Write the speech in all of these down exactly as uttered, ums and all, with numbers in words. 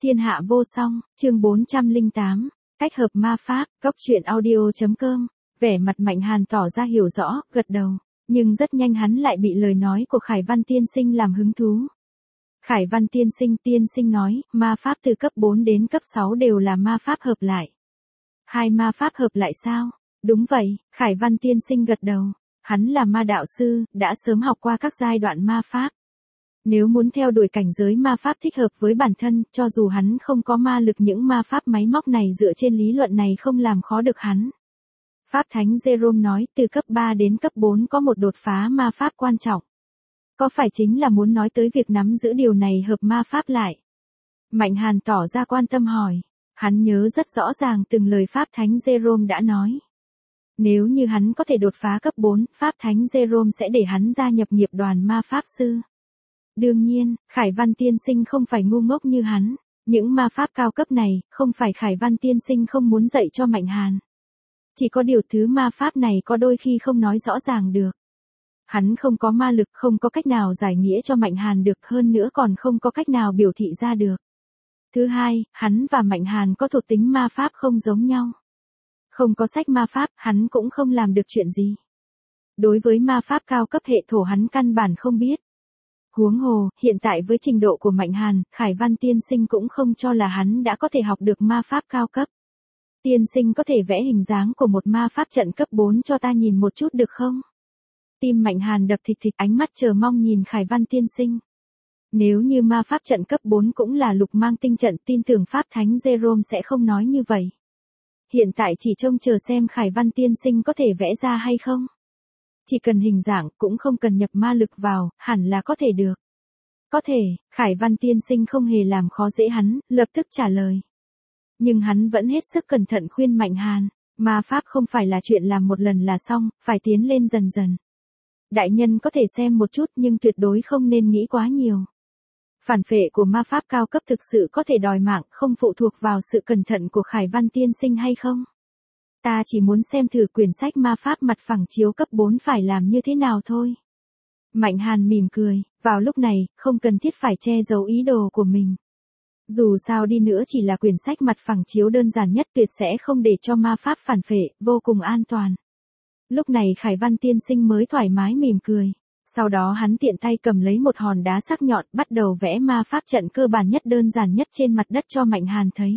Thiên hạ vô song, chương bốn trăm lẻ tám, cách hợp ma pháp, góc truyện audio.com, vẻ mặt Mạnh Hàn tỏ ra hiểu rõ, gật đầu, nhưng rất nhanh hắn lại bị lời nói của Khải Văn tiên sinh làm hứng thú. Khải Văn tiên sinh tiên sinh nói, ma pháp từ cấp bốn đến cấp sáu đều là ma pháp hợp lại. Hai ma pháp hợp lại sao? Đúng vậy, Khải Văn tiên sinh gật đầu, hắn là ma đạo sư, đã sớm học qua các giai đoạn ma pháp. Nếu muốn theo đuổi cảnh giới ma pháp thích hợp với bản thân, cho dù hắn không có ma lực, những ma pháp máy móc này dựa trên lý luận này không làm khó được hắn. Pháp Thánh Jerome nói, từ cấp ba đến cấp bốn có một đột phá ma pháp quan trọng. Có phải chính là muốn nói tới việc nắm giữ điều này hợp ma pháp lại? Mạnh Hàn tỏ ra quan tâm hỏi. Hắn nhớ rất rõ ràng từng lời Pháp Thánh Jerome đã nói. Nếu như hắn có thể đột phá cấp bốn, Pháp Thánh Jerome sẽ để hắn gia nhập nghiệp đoàn ma pháp sư. Đương nhiên, Khải Văn tiên sinh không phải ngu ngốc như hắn. Những ma pháp cao cấp này, không phải Khải Văn tiên sinh không muốn dạy cho Mạnh Hàn. Chỉ có điều thứ ma pháp này có đôi khi không nói rõ ràng được. Hắn không có ma lực, không có cách nào giải nghĩa cho Mạnh Hàn được, hơn nữa còn không có cách nào biểu thị ra được. Thứ hai, hắn và Mạnh Hàn có thuộc tính ma pháp không giống nhau. Không có sách ma pháp, hắn cũng không làm được chuyện gì. Đối với ma pháp cao cấp hệ thổ hắn căn bản không biết. Huống hồ, hiện tại với trình độ của Mạnh Hàn, Khải Văn tiên sinh cũng không cho là hắn đã có thể học được ma pháp cao cấp. Tiên sinh có thể vẽ hình dáng của một ma pháp trận cấp bốn cho ta nhìn một chút được không? Tim Mạnh Hàn đập thịch thịch, ánh mắt chờ mong nhìn Khải Văn tiên sinh. Nếu như ma pháp trận cấp bốn cũng là lục mang tinh trận, tin tưởng Pháp Thánh Jerome sẽ không nói như vậy. Hiện tại chỉ trông chờ xem Khải Văn tiên sinh có thể vẽ ra hay không. Chỉ cần hình dạng, cũng không cần nhập ma lực vào, hẳn là có thể được. Có thể, Khải Văn tiên sinh không hề làm khó dễ hắn, lập tức trả lời. Nhưng hắn vẫn hết sức cẩn thận khuyên Mạnh Hàn, ma pháp không phải là chuyện làm một lần là xong, phải tiến lên dần dần. Đại nhân có thể xem một chút nhưng tuyệt đối không nên nghĩ quá nhiều. Phản phệ của ma pháp cao cấp thực sự có thể đòi mạng, không phụ thuộc vào sự cẩn thận của Khải Văn tiên sinh hay không? Ta chỉ muốn xem thử quyển sách ma pháp mặt phẳng chiếu cấp bốn phải làm như thế nào thôi. Mạnh Hàn mỉm cười, vào lúc này, không cần thiết phải che giấu ý đồ của mình. Dù sao đi nữa chỉ là quyển sách mặt phẳng chiếu đơn giản nhất, tuyệt sẽ không để cho ma pháp phản phệ, vô cùng an toàn. Lúc này Khải Văn tiên sinh mới thoải mái mỉm cười. Sau đó hắn tiện tay cầm lấy một hòn đá sắc nhọn, bắt đầu vẽ ma pháp trận cơ bản nhất, đơn giản nhất trên mặt đất cho Mạnh Hàn thấy.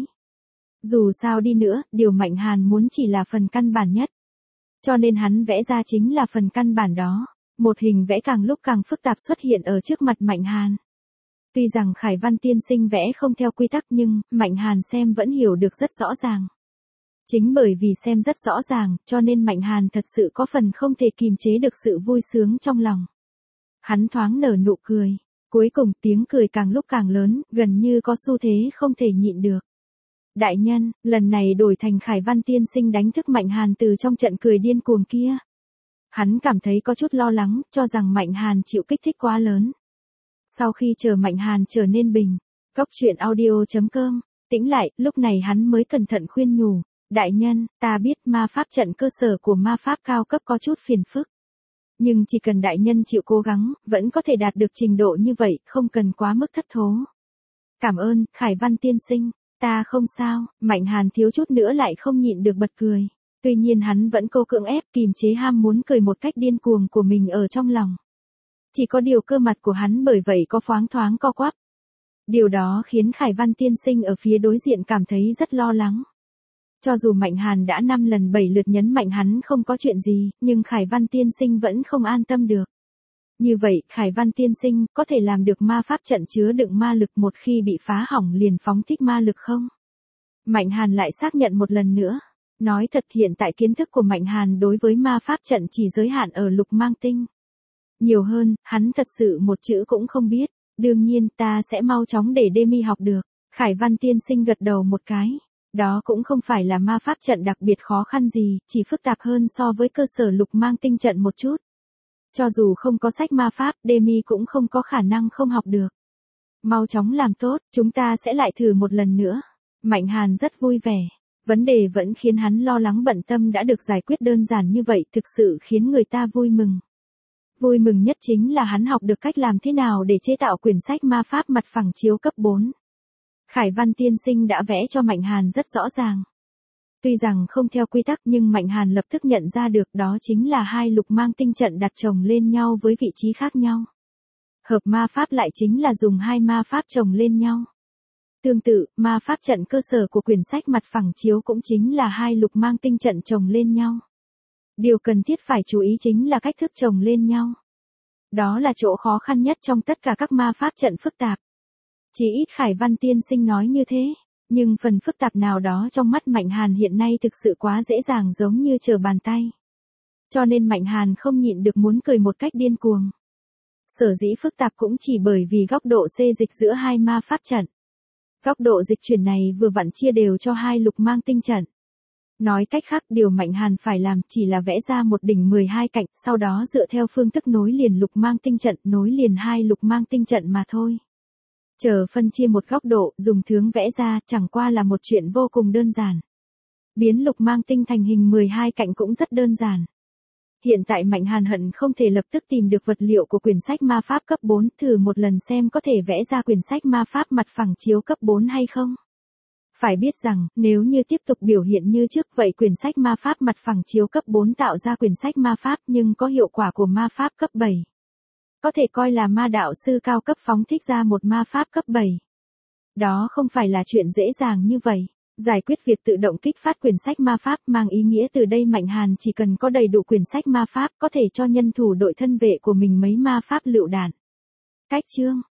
Dù sao đi nữa, điều Mạnh Hàn muốn chỉ là phần căn bản nhất. Cho nên hắn vẽ ra chính là phần căn bản đó. Một hình vẽ càng lúc càng phức tạp xuất hiện ở trước mặt Mạnh Hàn. Tuy rằng Khải Văn tiên sinh vẽ không theo quy tắc nhưng, Mạnh Hàn xem vẫn hiểu được rất rõ ràng. Chính bởi vì xem rất rõ ràng, cho nên Mạnh Hàn thật sự có phần không thể kìm chế được sự vui sướng trong lòng. Hắn thoáng nở nụ cười. Cuối cùng tiếng cười càng lúc càng lớn, gần như có xu thế không thể nhịn được. Đại nhân, lần này đổi thành Khải Văn tiên sinh đánh thức Mạnh Hàn từ trong trận cười điên cuồng kia. Hắn cảm thấy có chút lo lắng, cho rằng Mạnh Hàn chịu kích thích quá lớn. Sau khi chờ Mạnh Hàn trở nên bình, góc truyện audio.com, tĩnh lại, lúc này hắn mới cẩn thận khuyên nhủ. Đại nhân, ta biết ma pháp trận cơ sở của ma pháp cao cấp có chút phiền phức. Nhưng chỉ cần đại nhân chịu cố gắng, vẫn có thể đạt được trình độ như vậy, không cần quá mức thất thố. Cảm ơn, Khải Văn tiên sinh, ta không sao. Mạnh Hàn thiếu chút nữa lại không nhịn được bật cười. Tuy nhiên hắn vẫn cố cưỡng ép kìm chế ham muốn cười một cách điên cuồng của mình ở trong lòng. Chỉ có điều cơ mặt của hắn bởi vậy có thoáng thoáng co quắp. Điều đó khiến Khải Văn tiên sinh ở phía đối diện cảm thấy rất lo lắng. Cho dù Mạnh Hàn đã năm lần bảy lượt nhấn mạnh hắn không có chuyện gì, nhưng Khải Văn tiên sinh vẫn không an tâm được. Như vậy, Khải Văn tiên sinh có thể làm được ma pháp trận chứa đựng ma lực một khi bị phá hỏng liền phóng thích ma lực không? Mạnh Hàn lại xác nhận một lần nữa. Nói thật, hiện tại kiến thức của Mạnh Hàn đối với ma pháp trận chỉ giới hạn ở lục mang tinh. Nhiều hơn, hắn thật sự một chữ cũng không biết. Đương nhiên ta sẽ mau chóng để Demi học được. Khải Văn tiên sinh gật đầu một cái. Đó cũng không phải là ma pháp trận đặc biệt khó khăn gì, chỉ phức tạp hơn so với cơ sở lục mang tinh trận một chút. Cho dù không có sách ma pháp, Demi cũng không có khả năng không học được. Mau chóng làm tốt, chúng ta sẽ lại thử một lần nữa. Mạnh Hàn rất vui vẻ. Vấn đề vẫn khiến hắn lo lắng bận tâm đã được giải quyết đơn giản như vậy, thực sự khiến người ta vui mừng. Vui mừng nhất chính là hắn học được cách làm thế nào để chế tạo quyển sách ma pháp mặt phẳng chiếu cấp bốn. Khải Văn tiên sinh đã vẽ cho Mạnh Hàn rất rõ ràng. Tuy rằng không theo quy tắc nhưng Mạnh Hàn lập tức nhận ra được đó chính là hai lục mang tinh trận đặt chồng lên nhau với vị trí khác nhau. Hợp ma pháp lại chính là dùng hai ma pháp chồng lên nhau. Tương tự, ma pháp trận cơ sở của quyển sách mặt phẳng chiếu cũng chính là hai lục mang tinh trận chồng lên nhau. Điều cần thiết phải chú ý chính là cách thức chồng lên nhau. Đó là chỗ khó khăn nhất trong tất cả các ma pháp trận phức tạp. Chỉ ít Khải Văn tiên sinh nói như thế, nhưng phần phức tạp nào đó trong mắt Mạnh Hàn hiện nay thực sự quá dễ dàng giống như trở bàn tay. Cho nên Mạnh Hàn không nhịn được muốn cười một cách điên cuồng. Sở dĩ phức tạp cũng chỉ bởi vì góc độ xê dịch giữa hai ma pháp trận. Góc độ dịch chuyển này vừa vặn chia đều cho hai lục mang tinh trận. Nói cách khác, điều Mạnh Hàn phải làm chỉ là vẽ ra một đỉnh mười hai cạnh, sau đó dựa theo phương thức nối liền lục mang tinh trận, nối liền hai lục mang tinh trận mà thôi. Chờ phân chia một góc độ, dùng thước vẽ ra, chẳng qua là một chuyện vô cùng đơn giản. Biến lục mang tinh thành hình mười hai cạnh cũng rất đơn giản. Hiện tại Mạnh Hàn hận không thể lập tức tìm được vật liệu của quyển sách ma pháp cấp bốn, thử một lần xem có thể vẽ ra quyển sách ma pháp mặt phẳng chiếu cấp bốn hay không. Phải biết rằng, nếu như tiếp tục biểu hiện như trước vậy quyển sách ma pháp mặt phẳng chiếu cấp bốn tạo ra quyển sách ma pháp nhưng có hiệu quả của ma pháp cấp bảy. Có thể coi là ma đạo sư cao cấp phóng thích ra một ma pháp cấp bảy. Đó không phải là chuyện dễ dàng như vậy. Giải quyết việc tự động kích phát quyển sách ma pháp mang ý nghĩa từ đây Mạnh Hàn chỉ cần có đầy đủ quyển sách ma pháp có thể cho nhân thủ đội thân vệ của mình mấy ma pháp lựu đạn. Cách chương